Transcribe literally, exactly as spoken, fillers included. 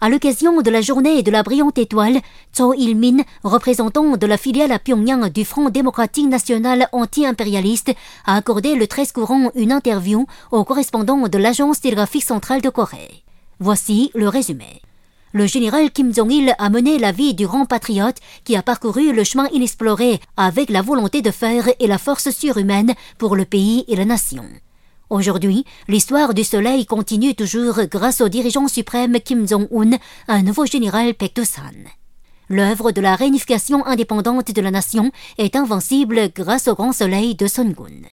À l'occasion de la journée de la brillante étoile, Cho Il-min, représentant de la filiale à Pyongyang du Front démocratique national anti-impérialiste, a accordé le treize courant une interview au correspondant de l'Agence télégraphique centrale de Corée. Voici le résumé. Le général Kim Jong-il a mené la vie du grand patriote qui a parcouru le chemin inexploré avec la volonté de faire et la force surhumaine pour le pays et la nation. Aujourd'hui, l'histoire du soleil continue toujours grâce au dirigeant suprême Kim Jong-un, un nouveau général Baek Do-san. L'œuvre de la réunification indépendante de la nation est invincible grâce au grand soleil de Songun.